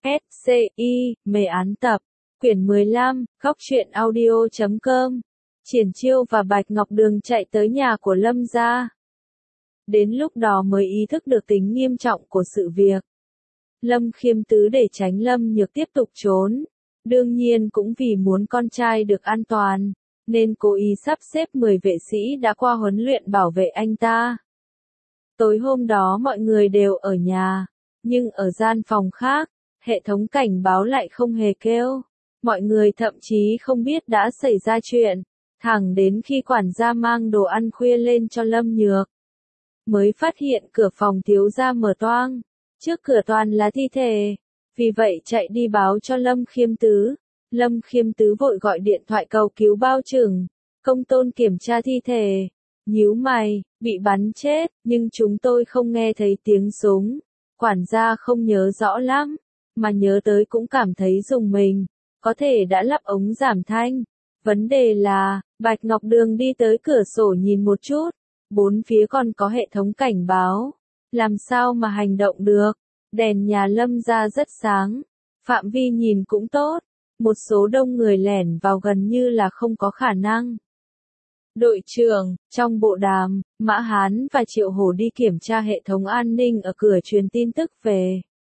SCI, mê án tập, quyển 15, góc truyện audio.com. Triển Chiêu và Bạch Ngọc Đường chạy tới nhà của Lâm gia. Đến lúc đó mới ý thức được tính nghiêm trọng của sự việc. Lâm Khiêm Tứ để tránh Lâm Nhược tiếp tục trốn. Đương nhiên cũng vì muốn con trai được an toàn, nên cố ý sắp xếp 10 vệ sĩ đã qua huấn luyện bảo vệ anh ta. Tối hôm đó mọi người đều ở nhà, nhưng ở gian phòng khác, hệ thống cảnh báo lại không hề kêu. Mọi người thậm chí không biết đã xảy ra chuyện, thẳng đến khi quản gia mang đồ ăn khuya lên cho Lâm Nhược, mới phát hiện cửa phòng thiếu gia mở toang, trước cửa toàn là thi thể. Vì vậy chạy đi báo cho Lâm Khiêm Tứ. Lâm Khiêm Tứ vội gọi điện thoại cầu cứu bao trưởng. Công tôn kiểm tra thi thể, nhíu mày, bị bắn chết, nhưng chúng tôi không nghe thấy tiếng súng. Quản gia không nhớ rõ lắm, mà nhớ tới cũng cảm thấy rùng mình, có thể đã lắp ống giảm thanh. Vấn đề là, Bạch Ngọc Đường đi tới cửa sổ nhìn một chút, bốn phía còn có hệ thống cảnh báo, làm sao mà hành động được. Đèn nhà Lâm gia rất sáng, phạm vi nhìn cũng tốt, một số đông người lẻn vào gần như là không có khả năng. Đội trưởng, trong bộ đàm, Mã Hán và Triệu Hổ đi kiểm tra hệ thống an ninh ở cửa truyền tin tức về.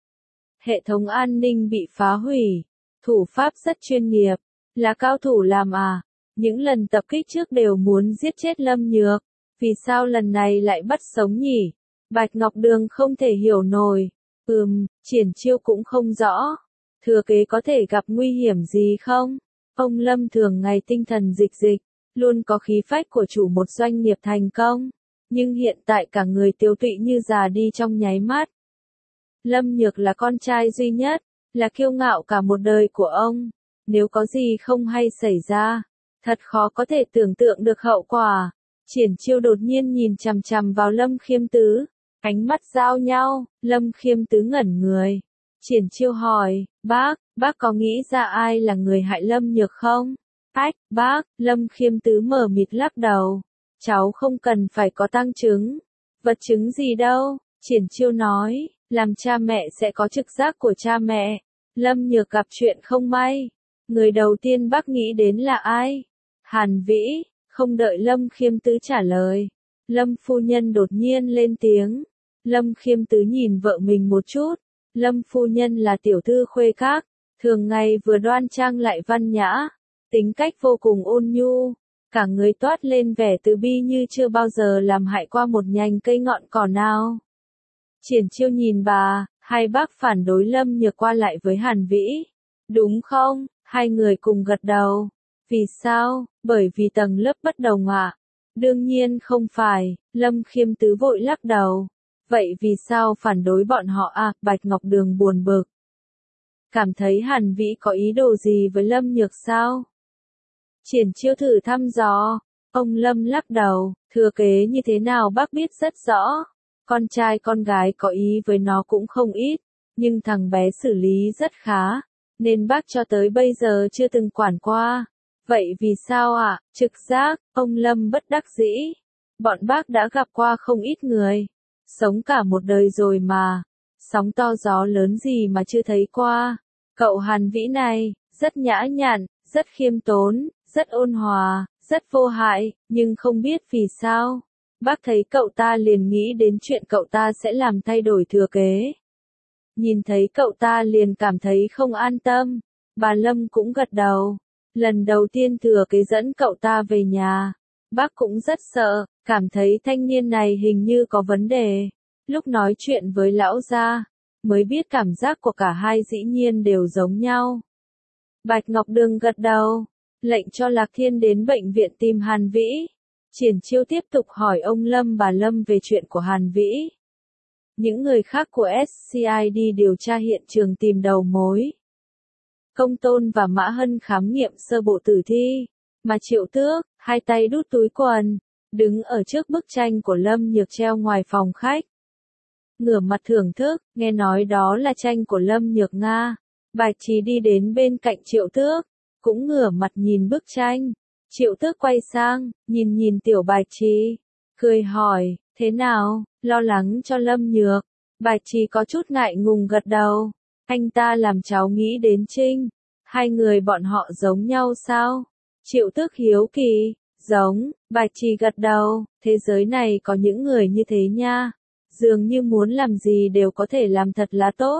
Hệ thống an ninh bị phá hủy, thủ pháp rất chuyên nghiệp, là cao thủ làm à, những lần tập kích trước đều muốn giết chết Lâm Nhược, vì sao lần này lại bắt sống nhỉ? Bạch Ngọc Đường không thể hiểu nổi. Triển Chiêu cũng không rõ. Thừa kế có thể gặp nguy hiểm gì không? Ông Lâm thường ngày tinh thần dịch, luôn có khí phách của chủ một doanh nghiệp thành công, nhưng hiện tại cả người tiêu tụy như già đi trong nháy mắt. Lâm Nhược là con trai duy nhất, là kiêu ngạo cả một đời của ông. Nếu có gì không hay xảy ra, thật khó có thể tưởng tượng được hậu quả. Triển Chiêu đột nhiên nhìn chằm chằm vào Lâm Khiêm Tứ. Ánh mắt giao nhau, Lâm Khiêm Tứ ngẩn người. Triển Chiêu hỏi, bác có nghĩ ra ai là người hại Lâm Nhược không? Bác, Lâm Khiêm Tứ mở mịt lắc đầu. Cháu không cần phải có tang chứng. Vật chứng gì đâu, Triển Chiêu nói, làm cha mẹ sẽ có trực giác của cha mẹ. Lâm Nhược gặp chuyện không may, người đầu tiên bác nghĩ đến là ai? Hàn Vĩ. Không đợi Lâm Khiêm Tứ trả lời, Lâm phu nhân đột nhiên lên tiếng. Lâm Khiêm Tứ nhìn vợ mình một chút. Lâm phu nhân là tiểu thư khuê các, thường ngày vừa đoan trang lại văn nhã, tính cách vô cùng ôn nhu, cả người toát lên vẻ từ bi như chưa bao giờ làm hại qua một nhành cây ngọn cỏ nào. Triển Chiêu nhìn bà, hai bác phản đối Lâm Nhược qua lại với Hàn Vĩ, đúng không? Hai người cùng gật đầu. Vì sao? Bởi vì tầng lớp bất đồng ạ. Đương nhiên không phải, Lâm Khiêm Tứ vội lắc đầu. Vậy vì sao phản đối bọn họ à? Bạch Ngọc Đường buồn bực. Cảm thấy Hàn Vĩ có ý đồ gì với Lâm Nhược sao? Triển Chiêu thử thăm dò. Ông Lâm lắc đầu, thừa kế như thế nào bác biết rất rõ. Con trai con gái có ý với nó cũng không ít, nhưng thằng bé xử lý rất khá, nên bác cho tới bây giờ chưa từng quản qua. Vậy vì sao ạ? Trực giác, ông Lâm bất đắc dĩ. Bọn bác đã gặp qua không ít người, sống cả một đời rồi mà, sóng to gió lớn gì mà chưa thấy qua. Cậu Hàn Vĩ này, rất nhã nhặn, rất khiêm tốn, rất ôn hòa, rất vô hại, nhưng không biết vì sao, bác thấy cậu ta liền nghĩ đến chuyện cậu ta sẽ làm thay đổi thừa kế. Nhìn thấy cậu ta liền cảm thấy không an tâm. Bà Lâm cũng gật đầu. Lần đầu tiên thừa kế dẫn cậu ta về nhà, bác cũng rất sợ, cảm thấy thanh niên này hình như có vấn đề. Lúc nói chuyện với lão gia, mới biết cảm giác của cả hai dĩ nhiên đều giống nhau. Bạch Ngọc Đường gật đầu, lệnh cho Lạc Thiên đến bệnh viện tìm Hàn Vĩ. Triển Chiêu tiếp tục hỏi ông Lâm bà Lâm về chuyện của Hàn Vĩ. Những người khác của SCID điều tra hiện trường tìm đầu mối. Công Tôn và Mã Hân khám nghiệm sơ bộ tử thi, mà Triệu Tước, hai tay đút túi quần, đứng ở trước bức tranh của Lâm Nhược treo ngoài phòng khách. Ngửa mặt thưởng thức, nghe nói đó là tranh của Lâm Nhược Nga. Bạch Trí đi đến bên cạnh Triệu Tước, cũng ngửa mặt nhìn bức tranh. Triệu Tước quay sang, nhìn tiểu Bạch Trí, cười hỏi, thế nào, lo lắng cho Lâm Nhược? Bạch Trí có chút ngại ngùng gật đầu. Anh ta làm cháu nghĩ đến Trinh. Hai người bọn họ giống nhau sao? Triệu Tước hiếu kỳ. Giống, Bạch Trì gật đầu, thế giới này có những người như thế nha. Dường như muốn làm gì đều có thể làm thật là tốt.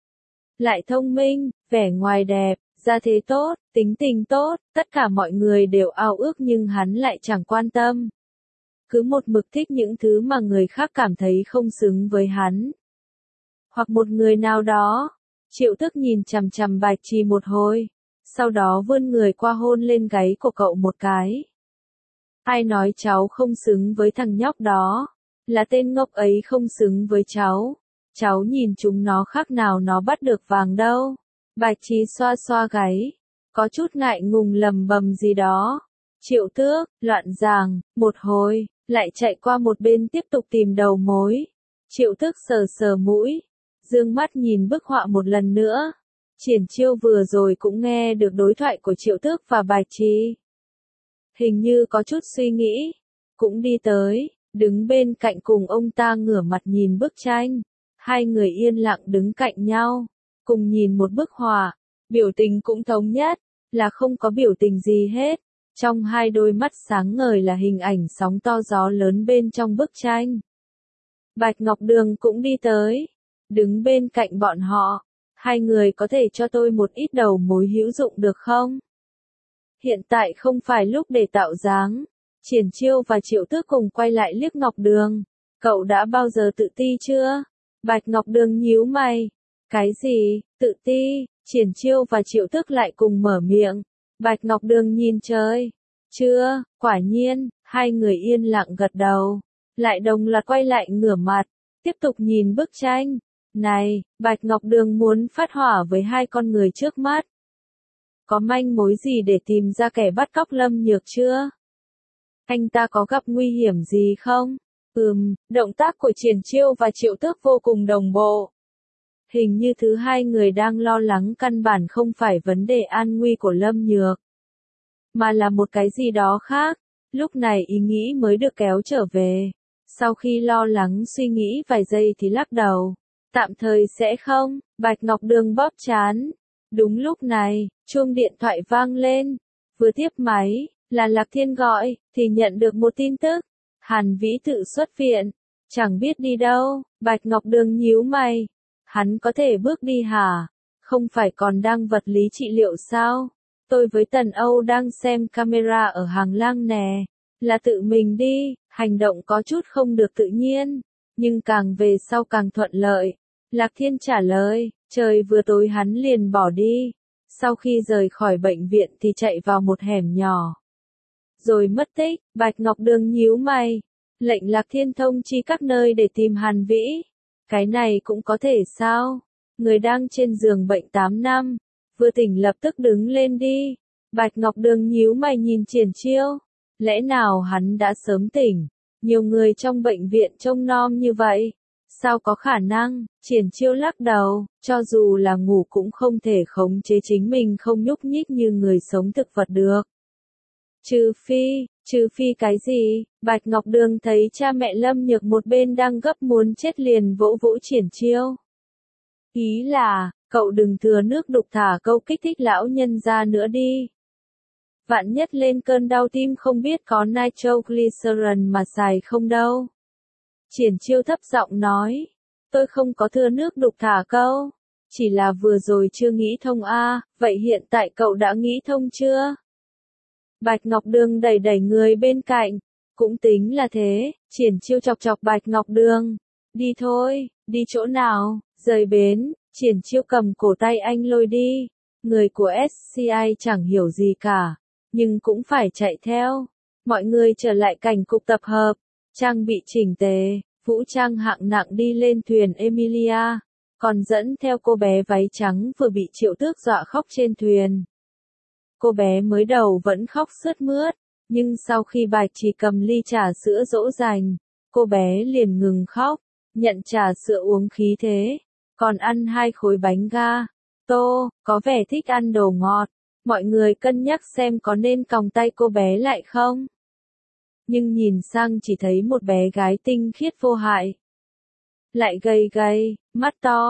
Lại thông minh, vẻ ngoài đẹp, gia thế tốt, tính tình tốt, tất cả mọi người đều ao ước nhưng hắn lại chẳng quan tâm. Cứ một mực thích những thứ mà người khác cảm thấy không xứng với hắn. Hoặc một người nào đó. Triệu Tước nhìn chằm chằm Bạch Trì một hồi, sau đó vươn người qua hôn lên gáy của cậu một cái. Ai nói cháu không xứng với thằng nhóc đó? Là tên ngốc ấy không xứng với cháu. Cháu nhìn chúng nó khác nào nó bắt được vàng đâu. Bạch Trì xoa xoa gáy, có chút ngại ngùng lầm bầm gì đó. Triệu Tước, loạn ràng, một hồi, lại chạy qua một bên tiếp tục tìm đầu mối. Triệu Tước sờ sờ mũi, dương mắt nhìn bức họa một lần nữa. Triển Chiêu vừa rồi cũng nghe được đối thoại của Triệu Tước và Bạch Trì. Hình như có chút suy nghĩ, cũng đi tới, đứng bên cạnh cùng ông ta ngửa mặt nhìn bức tranh. Hai người yên lặng đứng cạnh nhau, cùng nhìn một bức họa, biểu tình cũng thống nhất, là không có biểu tình gì hết. Trong hai đôi mắt sáng ngời là hình ảnh sóng to gió lớn bên trong bức tranh. Bạch Ngọc Đường cũng đi tới, đứng bên cạnh bọn họ. Hai người có thể cho tôi một ít đầu mối hữu dụng được không? Hiện tại không phải lúc để tạo dáng. Triển Chiêu và Triệu Tước cùng quay lại liếc Ngọc Đường. Cậu đã bao giờ tự ti chưa? Bạch Ngọc Đường nhíu mày. Cái gì, tự ti? Triển Chiêu và Triệu Tước lại cùng mở miệng. Bạch Ngọc Đường nhìn trời. Chưa, quả nhiên, hai người yên lặng gật đầu. Lại đồng loạt quay lại ngửa mặt, tiếp tục nhìn bức tranh. Này, Bạch Ngọc Đường muốn phát hỏa với hai con người trước mắt. Có manh mối gì để tìm ra kẻ bắt cóc Lâm Nhược chưa? Anh ta có gặp nguy hiểm gì không? Động tác của Triển Chiêu và Triệu Tước vô cùng đồng bộ. Hình như thứ hai người đang lo lắng căn bản không phải vấn đề an nguy của Lâm Nhược, mà là một cái gì đó khác. Lúc này ý nghĩ mới được kéo trở về. Sau khi lo lắng suy nghĩ vài giây thì lắc đầu. Tạm thời sẽ không. Bạch Ngọc Đường bóp trán. Đúng lúc này, chuông điện thoại vang lên. Vừa tiếp máy, là Lạc Thiên gọi, thì nhận được một tin tức. Hàn Vĩ tự xuất viện. Chẳng biết đi đâu. Bạch Ngọc Đường nhíu mày. Hắn có thể bước đi hả? Không phải còn đang vật lý trị liệu sao? Tôi với Tần Âu đang xem camera ở hàng lang nè. Là tự mình đi, hành động có chút không được tự nhiên. Nhưng càng về sau càng thuận lợi. Lạc Thiên trả lời, trời vừa tối hắn liền bỏ đi. Sau khi rời khỏi bệnh viện thì chạy vào một hẻm nhỏ. Rồi mất tích. Bạch Ngọc Đường nhíu mày. Lệnh Lạc Thiên thông chi các nơi để tìm Hàn Vĩ. Cái này cũng có thể sao? Người đang trên giường bệnh 8 năm. Vừa tỉnh lập tức đứng lên đi. Bạch Ngọc Đường nhíu mày nhìn Triển Chiêu. Lẽ nào hắn đã sớm tỉnh? Nhiều người trong bệnh viện trông nom như vậy. Sao có khả năng? Triển Chiêu lắc đầu. Cho dù là ngủ cũng không thể khống chế chính mình không nhúc nhích như người sống thực vật được. Trừ phi cái gì? Bạch Ngọc Đường thấy cha mẹ Lâm Nhược một bên đang gấp muốn chết liền vỗ vỗ Triển Chiêu. Ý là, cậu đừng thừa nước đục thả câu kích thích lão nhân ra nữa đi. Vạn nhất lên cơn đau tim không biết có nitroglycerin mà xài không đâu. Triển Chiêu thấp giọng nói. Tôi không có thừa nước đục thả câu. Chỉ là vừa rồi chưa nghĩ thông vậy hiện tại cậu đã nghĩ thông chưa? Bạch Ngọc Đường đẩy đẩy người bên cạnh. Cũng tính là thế. Triển Chiêu chọc chọc Bạch Ngọc Đường. Đi thôi, đi chỗ nào? Rời bến. Triển Chiêu cầm cổ tay anh lôi đi. Người của SCI chẳng hiểu gì cả, nhưng cũng phải chạy theo. Mọi người trở lại cảnh cục tập hợp, trang bị chỉnh tề, vũ trang hạng nặng đi lên thuyền Emilia, còn dẫn theo cô bé váy trắng vừa bị Triệu Tước dọa khóc trên thuyền. Cô bé mới đầu vẫn khóc sướt mướt, nhưng sau khi Bạch Trì cầm ly trà sữa dỗ dành, cô bé liền ngừng khóc, nhận trà sữa uống khí thế, còn ăn 2 khối bánh ga. Tô, có vẻ thích ăn đồ ngọt. Mọi người cân nhắc xem có nên còng tay cô bé lại không. Nhưng nhìn sang chỉ thấy một bé gái tinh khiết vô hại. Lại gầy gầy, mắt to,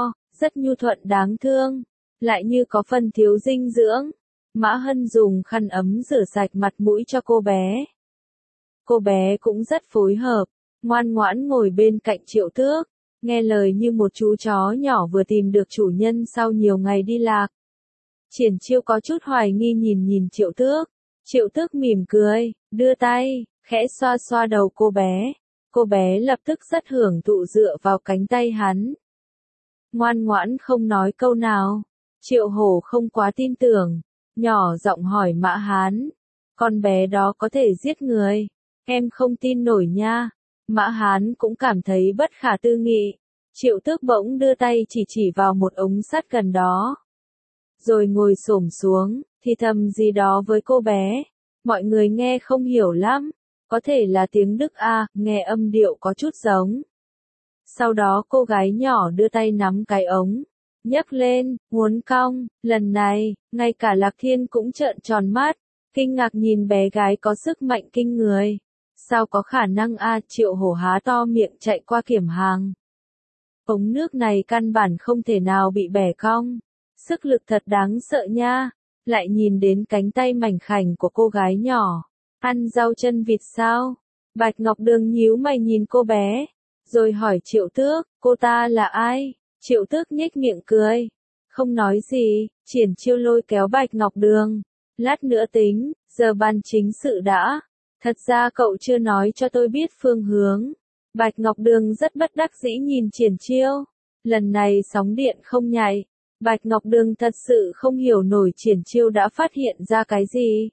rất nhu thuận đáng thương, lại như có phần thiếu dinh dưỡng. Mã Hân dùng khăn ấm rửa sạch mặt mũi cho cô bé. Cô bé cũng rất phối hợp, ngoan ngoãn ngồi bên cạnh Triệu Tước, nghe lời như một chú chó nhỏ vừa tìm được chủ nhân sau nhiều ngày đi lạc. Triển Chiêu có chút hoài nghi nhìn Triệu Tước. Triệu Tước mỉm cười, đưa tay, khẽ xoa xoa đầu cô bé. Cô bé lập tức rất hưởng thụ dựa vào cánh tay hắn. Ngoan ngoãn không nói câu nào. Triệu Hổ không quá tin tưởng, nhỏ giọng hỏi Mã Hán, con bé đó có thể giết người? Em không tin nổi nha. Mã Hán cũng cảm thấy bất khả tư nghị. Triệu Tước bỗng đưa tay chỉ vào một ống sắt gần đó. Rồi ngồi xổm xuống, thì thầm gì đó với cô bé. Mọi người nghe không hiểu lắm. Có thể là tiếng Đức A, nghe âm điệu có chút giống. Sau đó cô gái nhỏ đưa tay nắm cái ống, nhấc lên, muốn cong. Lần này, ngay cả Lạc Thiên cũng trợn tròn mắt, kinh ngạc nhìn bé gái có sức mạnh kinh người. Sao có khả năng a? Triệu Hổ há to miệng chạy qua kiểm hàng. Ống nước này căn bản không thể nào bị bẻ cong. Sức lực thật đáng sợ nha. Lại nhìn đến cánh tay mảnh khảnh của cô gái nhỏ. Ăn rau chân vịt sao? Bạch Ngọc Đường nhíu mày nhìn cô bé, rồi hỏi Triệu Tước, cô ta là ai? Triệu Tước nhếch miệng cười, không nói gì. Triển Chiêu lôi kéo Bạch Ngọc Đường. Lát nữa tính, giờ bàn chính sự đã. Thật ra cậu chưa nói cho tôi biết phương hướng. Bạch Ngọc Đường rất bất đắc dĩ nhìn Triển Chiêu. Lần này sóng điện không nhạy. Bạch Ngọc Đường thật sự không hiểu nổi Triển Chiêu đã phát hiện ra cái gì.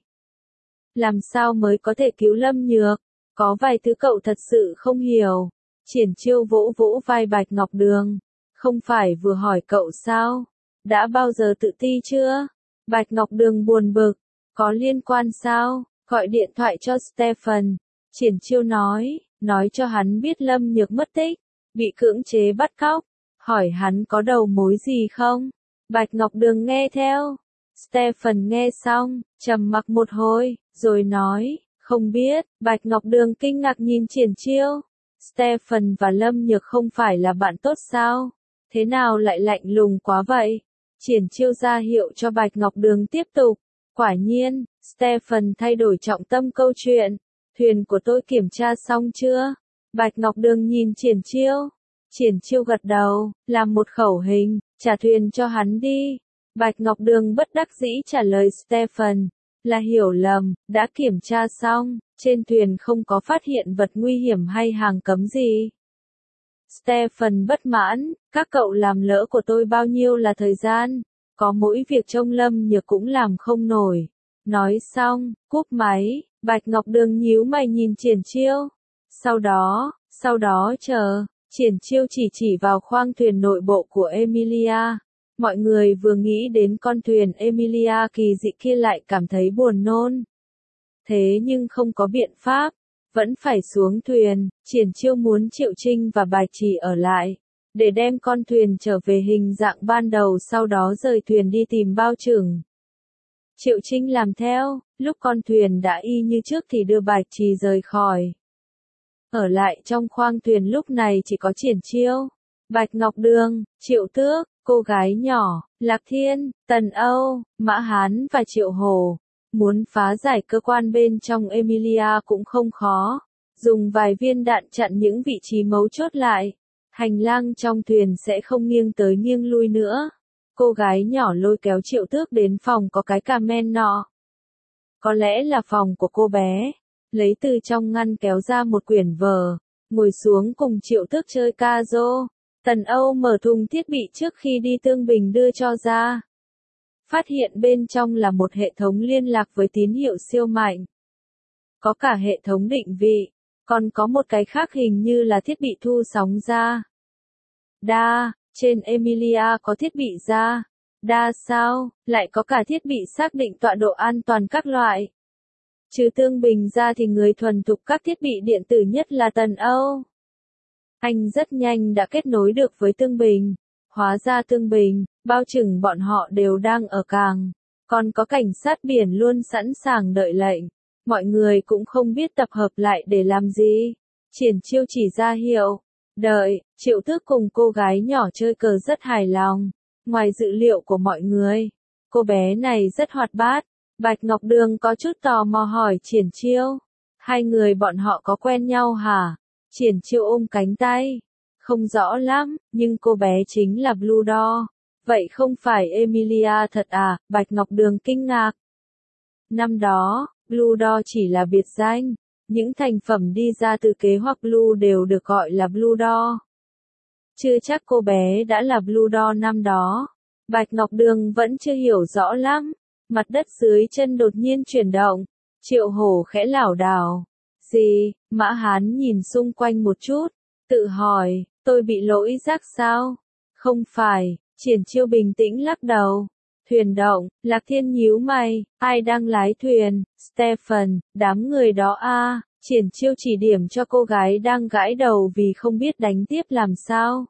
Làm sao mới có thể cứu Lâm Nhược? Có vài thứ cậu thật sự không hiểu. Triển Chiêu vỗ vỗ vai Bạch Ngọc Đường. Không phải vừa hỏi cậu sao? Đã bao giờ tự ti chưa? Bạch Ngọc Đường buồn bực. Có liên quan sao? Gọi điện thoại cho Stephen. Triển Chiêu nói cho hắn biết Lâm Nhược mất tích, bị cưỡng chế bắt cóc. Hỏi hắn có đầu mối gì không? Bạch Ngọc Đường nghe theo. Stephen nghe xong, trầm mặc một hồi, rồi nói, không biết. Bạch Ngọc Đường kinh ngạc nhìn Triển Chiêu. Stephen và Lâm Nhược không phải là bạn tốt sao? Thế nào lại lạnh lùng quá vậy? Triển Chiêu ra hiệu cho Bạch Ngọc Đường tiếp tục. Quả nhiên, Stephen thay đổi trọng tâm câu chuyện. Thuyền của tôi kiểm tra xong chưa? Bạch Ngọc Đường nhìn Triển Chiêu. Triển Chiêu gật đầu, làm một khẩu hình, trả thuyền cho hắn đi. Bạch Ngọc Đường bất đắc dĩ trả lời Stephen, là hiểu lầm, đã kiểm tra xong, trên thuyền không có phát hiện vật nguy hiểm hay hàng cấm gì. Stephen bất mãn, các cậu làm lỡ của tôi bao nhiêu là thời gian, có mỗi việc trông Lâm Nhược cũng làm không nổi. Nói xong, cúp máy, Bạch Ngọc Đường nhíu mày nhìn Triển Chiêu. Sau đó chờ, Triển Chiêu chỉ vào khoang thuyền nội bộ của Emilia. Mọi người vừa nghĩ đến con thuyền Emilia kỳ dị kia lại cảm thấy buồn nôn. Thế nhưng không có biện pháp, vẫn phải xuống thuyền. Triển Chiêu muốn Triệu Trinh và Bạch Chỉ ở lại, để đem con thuyền trở về hình dạng ban đầu, sau đó rời thuyền đi tìm Bao Trừng. Triệu Trinh làm theo, lúc con thuyền đã y như trước thì đưa Bạch Trì rời khỏi. Ở lại trong khoang thuyền lúc này chỉ có Triển Chiêu, Bạch Ngọc Đường, Triệu Tước, cô gái nhỏ, Lạc Thiên, Tần Âu, Mã Hán và Triệu Hổ. Muốn phá giải cơ quan bên trong Emilia cũng không khó. Dùng vài viên đạn chặn những vị trí mấu chốt lại. Hành lang trong thuyền sẽ không nghiêng tới nghiêng lui nữa. Cô gái nhỏ lôi kéo Triệu Tước đến phòng có cái cà men nọ. Có lẽ là phòng của cô bé. Lấy từ trong ngăn kéo ra một quyển vở. Ngồi xuống cùng Triệu Tước chơi ca rô. Tần Âu mở thùng thiết bị trước khi đi Tương Bình đưa cho ra. Phát hiện bên trong là một hệ thống liên lạc với tín hiệu siêu mạnh. Có cả hệ thống định vị, còn có một cái khác hình như là thiết bị thu sóng ra. Đa, trên Emilia có thiết bị ra. Đa sao, lại có cả thiết bị xác định tọa độ an toàn các loại. Trừ Tương Bình ra thì người thuần thục các thiết bị điện tử nhất là Tần Âu. Anh rất nhanh đã kết nối được với Tương Bình. Hóa ra Tương Bình, Bao Trừng bọn họ đều đang ở cảng. Còn có cảnh sát biển luôn sẵn sàng đợi lệnh. Mọi người cũng không biết tập hợp lại để làm gì. Triển Chiêu chỉ ra hiệu. Đợi, Triệu Tước cùng cô gái nhỏ chơi cờ rất hài lòng. Ngoài dự liệu của mọi người, cô bé này rất hoạt bát. Bạch Ngọc Đường có chút tò mò hỏi Triển Chiêu. Hai người bọn họ có quen nhau hả? Triển Chiêu ôm cánh tay. Không rõ lắm, nhưng cô bé chính là Blue Door. Vậy không phải Emilia thật à? Bạch Ngọc Đường kinh ngạc. Năm đó, Blue Door chỉ là biệt danh. Những thành phẩm đi ra từ kế hoạch Blue đều được gọi là Blue Door. Chưa chắc cô bé đã là Blue Door năm đó. Bạch Ngọc Đường vẫn chưa hiểu rõ lắm. Mặt đất dưới chân đột nhiên chuyển động. Triệu Hổ khẽ lảo đảo. Gì? Mã Hán nhìn xung quanh một chút. Tự hỏi, tôi bị lỗi giác sao? Không phải, Triển Chiêu bình tĩnh lắc đầu. Thuyền động, Lạc Thiên nhíu mày, ai đang lái thuyền? Stephen, đám người đó a. Triển Chiêu chỉ điểm cho cô gái đang gãi đầu vì không biết đánh tiếp làm sao.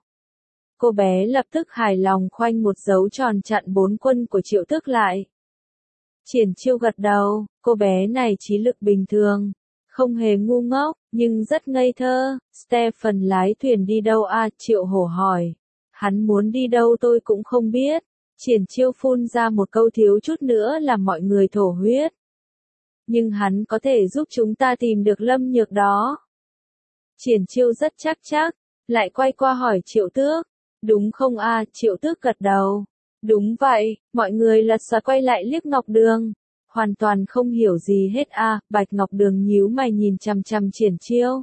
Cô bé lập tức hài lòng khoanh một dấu tròn chặn 4 quân của Triệu Tước lại. Triển Chiêu gật đầu, cô bé này trí lực bình thường, không hề ngu ngốc, nhưng rất ngây thơ. Stephen lái thuyền đi đâu a? Triệu Hổ hỏi. Hắn muốn đi đâu tôi cũng không biết. Triển Chiêu phun ra một câu thiếu chút nữa làm mọi người thổ huyết. Nhưng hắn có thể giúp chúng ta tìm được Lâm Nhược đó. Triển Chiêu rất chắc, lại quay qua hỏi Triệu Tước. Đúng không a? Triệu Tước gật đầu. Đúng vậy, mọi người lật xoạt quay lại liếc Ngọc Đường. Hoàn toàn không hiểu gì hết a. Bạch Ngọc Đường nhíu mày nhìn chằm chằm Triển Chiêu.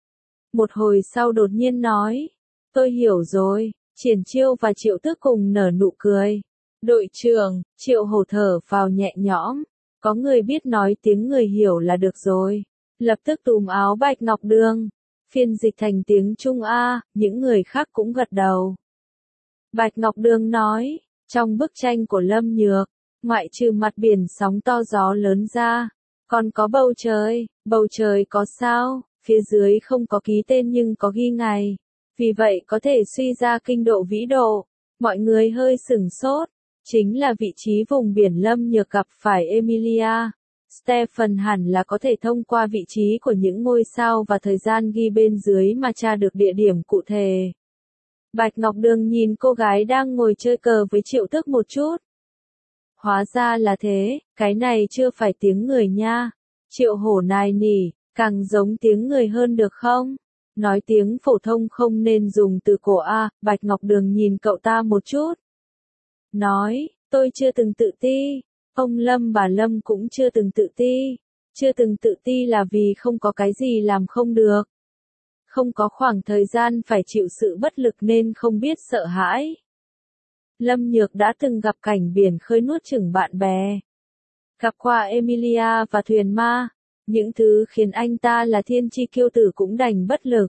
Một hồi sau đột nhiên nói. Tôi hiểu rồi. Triển Chiêu và Triệu Tước cùng nở nụ cười. Đội trưởng, Triệu Hổ thở vào nhẹ nhõm. Có người biết nói tiếng người hiểu là được rồi. Lập tức túm áo Bạch Ngọc Đường. Phiên dịch thành tiếng Trung a, những người khác cũng gật đầu. Bạch Ngọc Đường nói, trong bức tranh của Lâm Nhược, ngoại trừ mặt biển sóng to gió lớn ra, còn có bầu trời có sao, phía dưới không có ký tên nhưng có ghi ngày. Vì vậy có thể suy ra kinh độ vĩ độ. Mọi người hơi sửng sốt. Chính là vị trí vùng biển Lâm Nhược gặp phải Emilia. Stephen hẳn là có thể thông qua vị trí của những ngôi sao và thời gian ghi bên dưới mà tra được địa điểm cụ thể. Bạch Ngọc Đường nhìn cô gái đang ngồi chơi cờ với Triệu Tước một chút. Hóa ra là thế, cái này chưa phải tiếng người nha. Triệu Hổ nài nỉ, càng giống tiếng người hơn được không? Nói tiếng phổ thông không nên dùng từ cổ a. Bạch Ngọc Đường nhìn cậu ta một chút. Nói, tôi chưa từng tự ti. Ông Lâm bà Lâm cũng chưa từng tự ti. Chưa từng tự ti là vì không có cái gì làm không được. Không có khoảng thời gian phải chịu sự bất lực nên không biết sợ hãi. Lâm Nhược đã từng gặp cảnh biển khơi nuốt chửng bạn bè. Gặp qua Emilia và thuyền ma. Những thứ khiến anh ta là thiên chi kiêu tử cũng đành bất lực.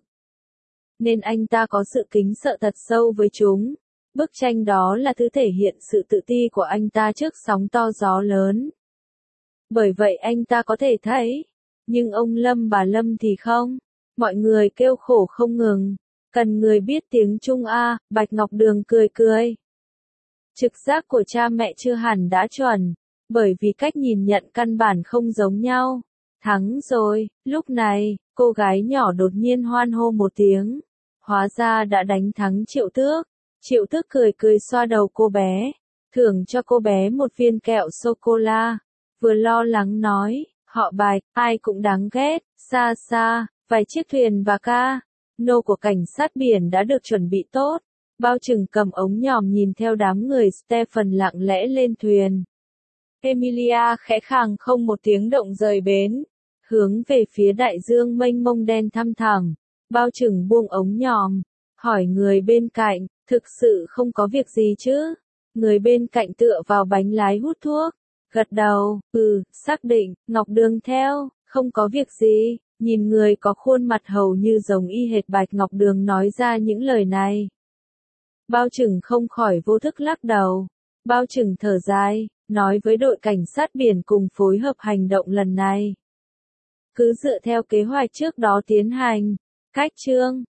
Nên anh ta có sự kính sợ thật sâu với chúng. Bức tranh đó là thứ thể hiện sự tự ti của anh ta trước sóng to gió lớn. Bởi vậy anh ta có thể thấy. Nhưng ông Lâm bà Lâm thì không. Mọi người kêu khổ không ngừng. Cần người biết tiếng Trung a. Bạch Ngọc Đường cười cười. Trực giác của cha mẹ chưa hẳn đã chuẩn. Bởi vì cách nhìn nhận căn bản không giống nhau. Thắng rồi. Lúc này, cô gái nhỏ đột nhiên hoan hô một tiếng. Hóa ra đã đánh thắng Triệu Tước. Triệu Tước cười cười xoa đầu cô bé. Thưởng cho cô bé một viên kẹo sô-cô-la. Vừa lo lắng nói, họ Bạch, ai cũng đáng ghét. Xa xa, vài chiếc thuyền và ca nô của cảnh sát biển đã được chuẩn bị tốt. Bao Trừng cầm ống nhòm nhìn theo đám người Stephen lặng lẽ lên thuyền. Emilia khẽ khàng không một tiếng động rời bến. Hướng về phía đại dương mênh mông đen thăm thẳm. Bao Trừng buông ống nhòm. Hỏi người bên cạnh, thực sự không có việc gì chứ? Người bên cạnh tựa vào bánh lái hút thuốc. Gật đầu, xác định, Ngọc Đường theo, không có việc gì. Nhìn người có khuôn mặt hầu như giống y hệt Bạch Ngọc Đường nói ra những lời này. Bao Trừng không khỏi vô thức lắc đầu. Bao Trừng thở dài, nói với đội cảnh sát biển cùng phối hợp hành động lần này. Cứ dựa theo kế hoạch trước đó tiến hành. Cách chương